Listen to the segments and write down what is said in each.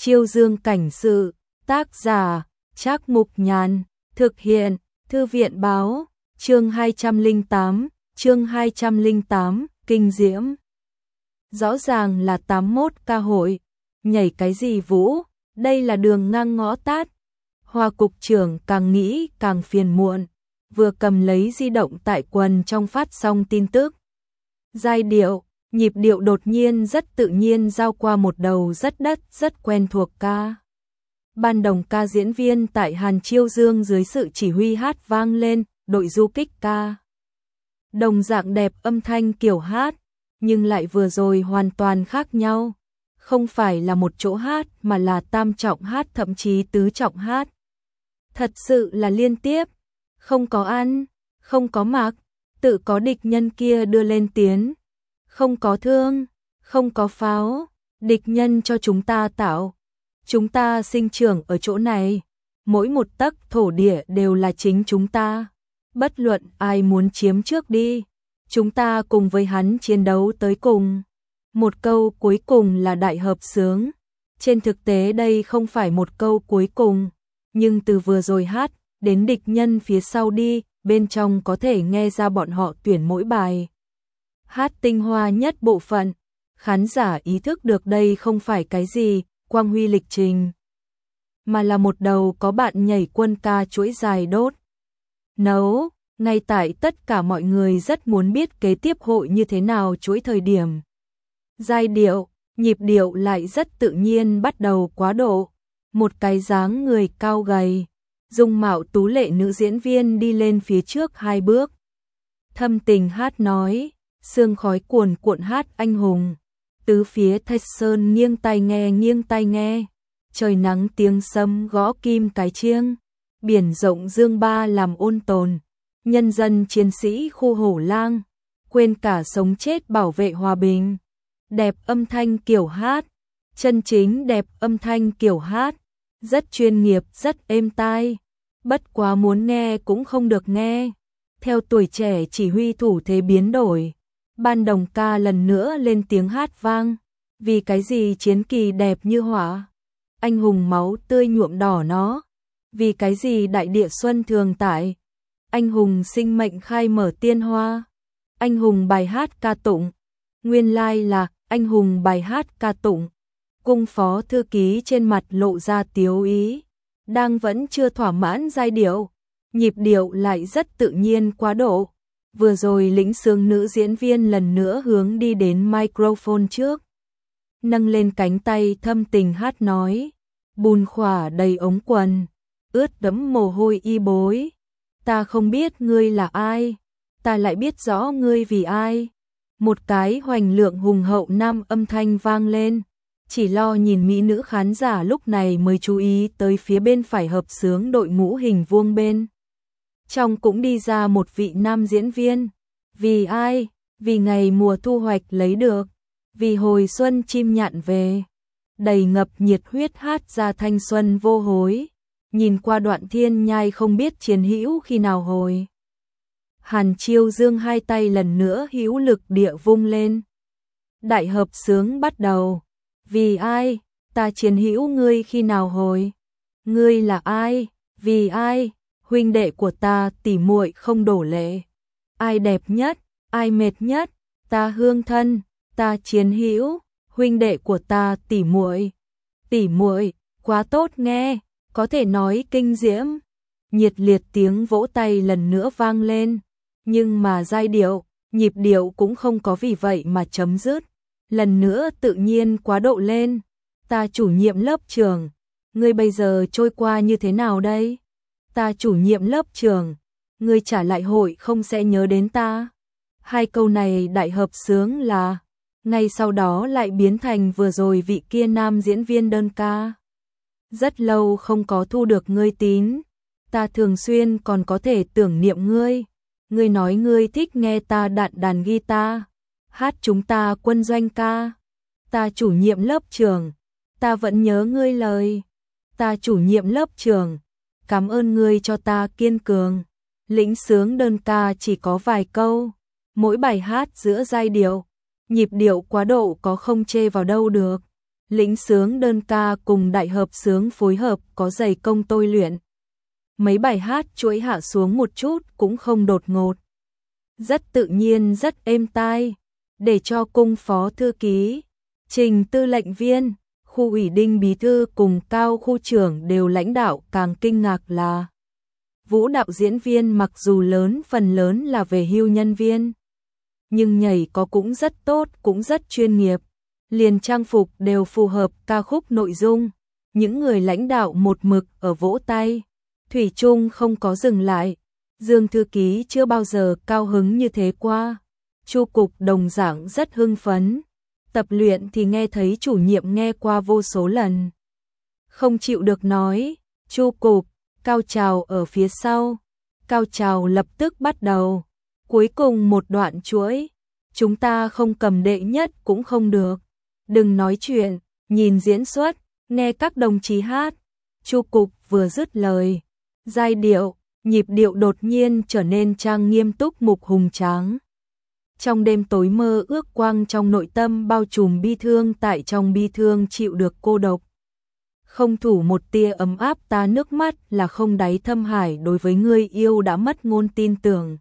Chiêu Dương cảnh sự, tác giả, Trác Mục Nhàn, thực hiện, Thư viện báo, chương 208, kinh diễm. Rõ ràng là 81 ca hội, nhảy cái gì vũ, đây là đường ngang ngõ tát. Hoa cục trưởng càng nghĩ càng phiền muộn, vừa cầm lấy di động tại quần trong phát xong tin tức. Giai điệu, nhịp điệu đột nhiên rất tự nhiên giao qua một đầu rất quen thuộc ca. Ban đồng ca diễn viên tại Hàn Chiêu Dương dưới sự chỉ huy hát vang lên, đội du kích ca. Đồng dạng đẹp âm thanh kiểu hát, nhưng lại vừa rồi hoàn toàn khác nhau. Không phải là một chỗ hát mà là tam trọng hát, thậm chí tứ trọng hát. Thật sự là liên tiếp, không có ăn, không có mặc, tự có địch nhân kia đưa lên tiến. Không có thương, không có pháo, địch nhân cho chúng ta tạo. Chúng ta sinh trưởng ở chỗ này, mỗi một tấc thổ địa đều là chính chúng ta. Bất luận ai muốn chiếm trước đi, chúng ta cùng với hắn chiến đấu tới cùng. Một câu cuối cùng là đại hợp xướng. Trên thực tế đây không phải một câu cuối cùng, nhưng từ vừa rồi hát đến địch nhân phía sau đi, bên trong có thể nghe ra bọn họ tuyển mỗi bài hát tinh hoa nhất bộ phận. Khán giả ý thức được đây không phải cái gì quang huy lịch trình, mà là một đầu có bạn nhảy quân ca chuỗi dài đốt. Nấu, ngay tại tất cả mọi người rất muốn biết kế tiếp hội như thế nào chuỗi thời điểm. Giai điệu, nhịp điệu lại rất tự nhiên bắt đầu quá độ. Một cái dáng người cao gầy, dung mạo tú lệ nữ diễn viên đi lên phía trước 2 bước. Thâm tình hát nói, sương khói cuồn cuộn hát anh hùng. Tứ phía Thạch Sơn nghiêng tai nghe. Trời nắng tiếng sấm gõ kim cái chiêng. Biển rộng dương ba làm ôn tồn. Nhân dân chiến sĩ khu Hổ Lang, quên cả sống chết bảo vệ hòa bình. Đẹp âm thanh kiểu hát, chân chính đẹp âm thanh kiểu hát, rất chuyên nghiệp, rất êm tai. Bất quá muốn nghe cũng không được nghe. Theo tuổi trẻ chỉ huy thủ thế biến đổi, ban đồng ca lần nữa lên tiếng hát vang. Vì cái gì chiến kỳ đẹp như hỏa, anh hùng máu tươi nhuộm đỏ nó. Vì cái gì đại địa xuân thường tại, anh hùng sinh mệnh khai mở tiên hoa. Anh hùng bài hát ca tụng, nguyên lai là anh hùng bài hát ca tụng. Cung phó thư ký trên mặt lộ ra tiếu ý, đang vẫn chưa thỏa mãn giai điệu, nhịp điệu lại rất tự nhiên quá độ. Vừa rồi lĩnh xướng nữ diễn viên lần nữa hướng đi đến microphone trước, nâng lên cánh tay thâm tình hát nói, bùn khỏa đầy ống quần, ướt đẫm mồ hôi y bối. Ta không biết ngươi là ai, ta lại biết rõ ngươi vì ai. Một cái hoành lượng hùng hậu nam âm thanh vang lên, chỉ lo nhìn mỹ nữ khán giả lúc này mới chú ý tới phía bên phải hợp xướng đội ngũ hình vuông bên trong cũng đi ra một vị nam diễn viên. Vì ai? Vì ngày mùa thu hoạch lấy được, vì hồi xuân chim nhạn về, đầy ngập nhiệt huyết hát ra thanh xuân vô hối. Nhìn qua đoạn thiên nhai không biết chiến hữu khi nào hồi. Hàn Chiêu Dương hai tay lần nữa hữu lực địa vung lên. Đại hợp xướng bắt đầu. Vì ai? Ta chiến hữu ngươi khi nào hồi? Ngươi là ai? Vì ai? Huynh đệ của ta tỉ muội không đổ lệ. Ai đẹp nhất? Ai mệt nhất? Ta hương thân, ta chiến hữu, huynh đệ của ta tỉ muội. Tỉ muội, quá tốt nghe, có thể nói kinh diễm. Nhiệt liệt tiếng vỗ tay lần nữa vang lên, nhưng mà giai điệu, nhịp điệu cũng không có vì vậy mà chấm dứt. Lần nữa tự nhiên quá độ lên. Ta chủ nhiệm lớp trường, ngươi bây giờ trôi qua như thế nào đây? Ta chủ nhiệm lớp trường, ngươi trả lại hội không sẽ nhớ đến ta? Hai câu này đại hợp xướng là, ngay sau đó lại biến thành vừa rồi vị kia nam diễn viên đơn ca. Rất lâu không có thu được ngươi tín, ta thường xuyên còn có thể tưởng niệm ngươi. Ngươi nói ngươi thích nghe ta đàn guitar, hát chúng ta quân doanh ca. Ta chủ nhiệm lớp trường, ta vẫn nhớ ngươi lời. Ta chủ nhiệm lớp trường, cảm ơn ngươi cho ta kiên cường. Lĩnh xướng đơn ca chỉ có vài câu, mỗi bài hát giữa giai điệu, nhịp điệu quá độ có không chê vào đâu được. lĩnh sướng đơn ca cùng đại hợp sướng phối hợp có dày công tôi luyện. Mấy bài hát chuỗi hạ xuống một chút cũng không đột ngột. Rất tự nhiên, rất êm tai, để cho cung phó thư ký, Trình tư lệnh viên, khu ủy Đinh bí thư cùng Cao khu trưởng đều lãnh đạo càng kinh ngạc là Vũ đạo diễn viên mặc dù phần lớn là về hưu nhân viên, nhưng nhảy có cũng rất tốt, cũng rất chuyên nghiệp, liền trang phục đều phù hợp ca khúc nội dung. Những người lãnh đạo một mực ở vỗ tay, thủy chung không có dừng lại. Dương thư ký chưa bao giờ cao hứng như thế qua. Chu cục đồng dạng rất hưng phấn. Tập luyện thì nghe thấy chủ nhiệm nghe qua vô số lần. Không chịu được nói, Chu cục, cao trào ở phía sau. Cao trào lập tức bắt đầu. Cuối cùng một đoạn chuỗi, chúng ta không cầm đệ nhất cũng không được. Đừng nói chuyện, nhìn diễn xuất, nghe các đồng chí hát. Chu cục vừa dứt lời, giai điệu, nhịp điệu đột nhiên trở nên trang nghiêm túc mục hùng tráng. Trong đêm tối mơ ước quang trong nội tâm bao trùm bi thương, tại trong bi thương chịu được cô độc. Không thủ một tia ấm áp ta nước mắt là không đáy thâm hải, đối với người yêu đã mất ngôn tin tưởng.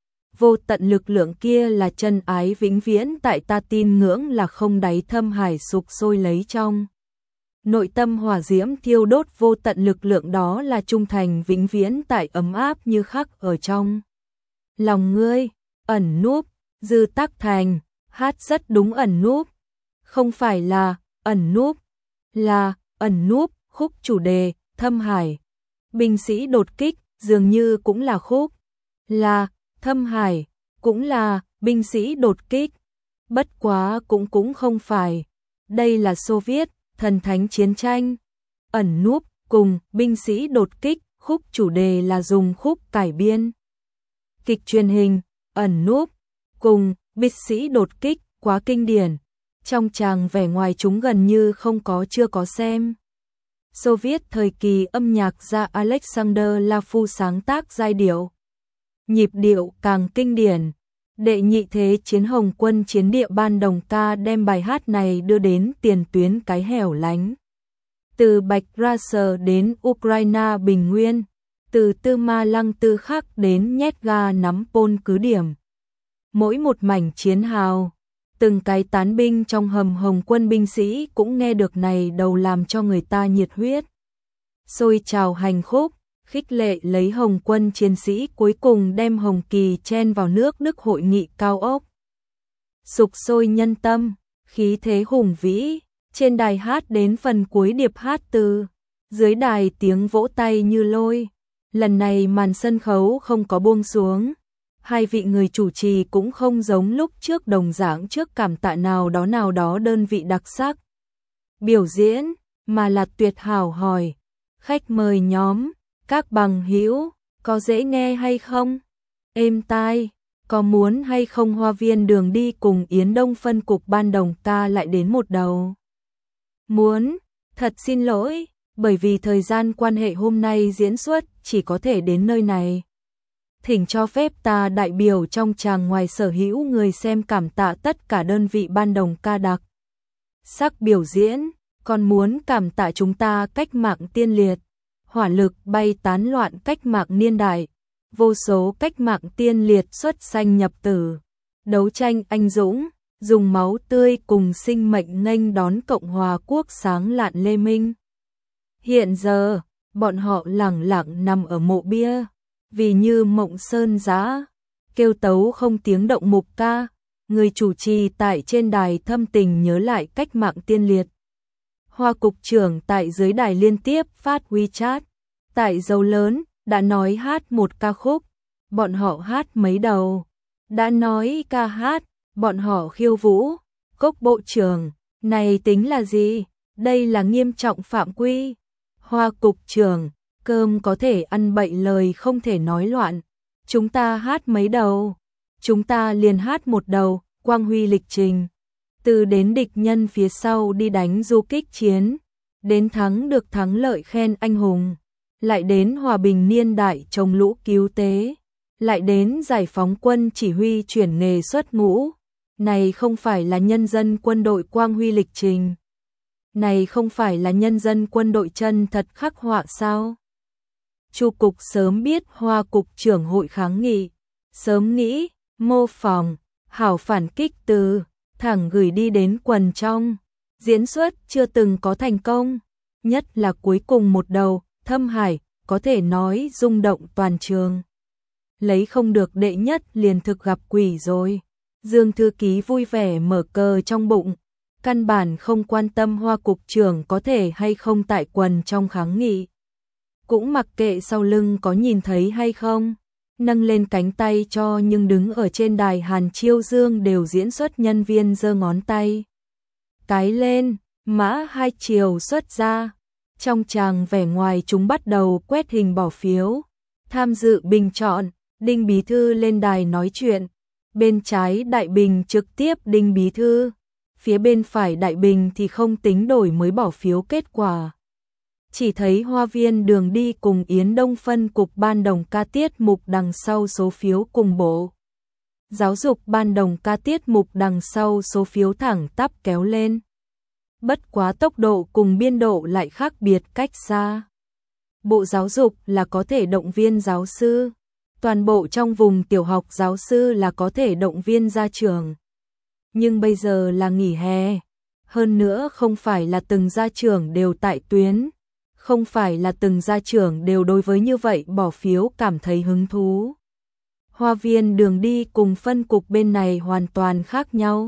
Vô tận lực lượng kia là chân ái vĩnh viễn, tại ta tin ngưỡng là không đáy thâm hải sục sôi lấy trong. Nội tâm hỏa diễm thiêu đốt, vô tận lực lượng đó là trung thành vĩnh viễn, tại ấm áp như khắc ở trong lòng ngươi. Ẩn núp, Dư Tắc Thành, hát rất đúng, ẩn núp. Không phải là ẩn núp, là ẩn núp, khúc chủ đề, thâm hải. Binh sĩ đột kích, dường như cũng là khúc. Là, thâm hải, cũng là, binh sĩ đột kích. Bất quá cũng không phải. Đây là Xô Viết, thần thánh chiến tranh. Ẩn núp, cùng, binh sĩ đột kích, khúc chủ đề là dùng khúc cải biên. Kịch truyền hình, ẩn núp, cùng, binh sĩ đột kích, quá kinh điển. Trong tràng vẻ ngoài chúng gần như chưa có xem. Xô Viết thời kỳ âm nhạc gia Alexander Lafu sáng tác giai điệu. Nhịp điệu càng kinh điển. Đệ nhị thế chiến Hồng quân chiến địa ban đồng ca đem bài hát này đưa đến tiền tuyến cái hẻo lánh. Từ Bạch Racer đến Ukraine bình nguyên, từ Tư Ma Lăng Tư Khắc đến nhét ga nắm Pôn cứ điểm. Mỗi một mảnh chiến hào, từng cái tán binh trong hầm Hồng quân binh sĩ cũng nghe được này đầu làm cho người ta nhiệt huyết. Xôi trào hành khúc, khích lệ lấy Hồng quân chiến sĩ cuối cùng đem Hồng Kỳ chen vào nước Đức hội nghị cao ốc. Sục sôi nhân tâm, khí thế hùng vĩ, trên đài hát đến phần cuối điệp hát từ, dưới đài tiếng vỗ tay như lôi. Lần này màn sân khấu không có buông xuống, hai vị người chủ trì cũng không giống lúc trước đồng dạng trước cảm tạ nào đó đơn vị đặc sắc biểu diễn, mà là tuyệt hảo hỏi, khách mời nhóm, các bằng hữu, có dễ nghe hay không? Êm tai, có muốn hay không Hoa viên đường đi cùng Yến Đông phân cục ban đồng ca lại đến một đầu? Muốn, thật xin lỗi, bởi vì thời gian quan hệ hôm nay diễn xuất chỉ có thể đến nơi này. Thỉnh cho phép ta đại biểu trong tràng ngoài sở hữu người xem cảm tạ tất cả đơn vị ban đồng ca đặc sắc biểu diễn, còn muốn cảm tạ chúng ta cách mạng tiên liệt, hỏa lực bay tán loạn cách mạng niên đại, vô số cách mạng tiên liệt xuất sanh nhập tử, đấu tranh anh dũng, dùng máu tươi cùng sinh mệnh nghênh đón Cộng hòa quốc sáng lạn lê minh. Hiện giờ, bọn họ lẳng lặng nằm ở mộ bia, vì như mộng sơn giá, kêu tấu không tiếng động mục ca, người chủ trì tại trên đài thâm tình nhớ lại cách mạng tiên liệt. Hoa cục trưởng tại dưới đài liên tiếp phát WeChat, tại dấu lớn, đã nói hát một ca khúc, bọn họ hát mấy đầu, đã nói ca hát, bọn họ khiêu vũ. Cốc bộ trưởng, này tính là gì? Đây là nghiêm trọng phạm quy. Hoa cục trưởng, cơm có thể ăn bậy lời không thể nói loạn. Chúng ta hát mấy đầu? Chúng ta liền hát một đầu, quang huy lịch trình. Từ đến địch nhân phía sau đi đánh du kích chiến, đến thắng được thắng lợi khen anh hùng, lại đến hòa bình niên đại chống lũ cứu tế, lại đến giải phóng quân chỉ huy chuyển nghề xuất ngũ. Này không phải là nhân dân quân đội quang huy lịch trình. Này không phải là nhân dân quân đội chân thật khắc họa sao? Chu cục sớm biết Hoa cục trưởng hội kháng nghị, sớm nghĩ, mô phỏng, hảo phản kích từ, thẳng gửi đi đến quần trong. Diễn xuất chưa từng có thành công, nhất là cuối cùng một đầu, Thâm Hải, có thể nói rung động toàn trường. Lấy không được đệ nhất liền thực gặp quỷ rồi. Dương thư ký vui vẻ mở cờ trong bụng, căn bản không quan tâm Hoa cục trưởng có thể hay không tại quần trong kháng nghị. Cũng mặc kệ sau lưng có nhìn thấy hay không, nâng lên cánh tay cho nhưng đứng ở trên đài Hàn Chiêu Dương đều diễn xuất nhân viên giơ ngón tay. Cái lên, mã hai chiều xuất ra. Trong tràng vẻ ngoài chúng bắt đầu quét hình bỏ phiếu. Tham dự bình chọn, Đinh Bí Thư lên đài nói chuyện. Bên trái đại bình trực tiếp Đinh Bí Thư. Phía bên phải đại bình thì không tính đổi mới bỏ phiếu kết quả. Chỉ thấy Hoa viên Đường Đi cùng Yến Đông phân cục ban đồng ca tiết mục đằng sau số phiếu cùng bộ. Giáo dục ban đồng ca tiết mục đằng sau số phiếu thẳng tắp kéo lên. Bất quá tốc độ cùng biên độ lại khác biệt cách xa. Bộ giáo dục là có thể động viên giáo sư. Toàn bộ trong vùng tiểu học giáo sư là có thể động viên ra trường. Nhưng bây giờ là nghỉ hè. Hơn nữa không phải là từng gia trưởng đều tại tuyến. Không phải là từng gia trưởng đều đối với như vậy bỏ phiếu cảm thấy hứng thú. Hoa viên Đường Đi cùng phân cục bên này hoàn toàn khác nhau.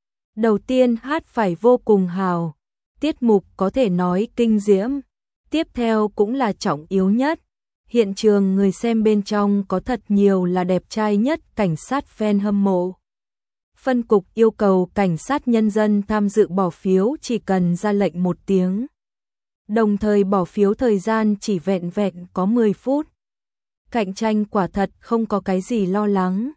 Đầu tiên hát phải vô cùng hào, tiết mục có thể nói kinh diễm. Tiếp theo cũng là trọng yếu nhất. Hiện trường người xem bên trong có thật nhiều là đẹp trai nhất cảnh sát fan hâm mộ. Phân cục yêu cầu cảnh sát nhân dân tham dự bỏ phiếu chỉ cần ra lệnh một tiếng. Đồng thời bỏ phiếu thời gian chỉ vẹn vẹn có 10 phút. Cạnh tranh quả thật không có cái gì lo lắng.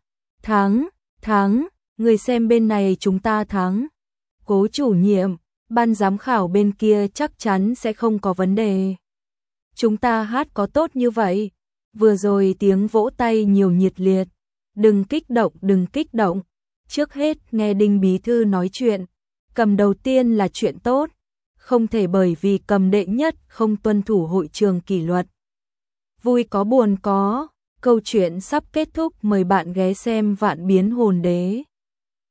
Thắng, người xem bên này chúng ta thắng. Cố chủ nhiệm, ban giám khảo bên kia chắc chắn sẽ không có vấn đề. Chúng ta hát có tốt như vậy. Vừa rồi tiếng vỗ tay nhiều nhiệt liệt. Đừng kích động. Trước hết nghe Đinh Bí Thư nói chuyện. Cầm đầu tiên là chuyện tốt. Không thể bởi vì cầm đệ nhất không tuân thủ hội trường kỷ luật. Vui có buồn có. Câu chuyện sắp kết thúc, mời bạn ghé xem Vạn Biến Hồn Đế.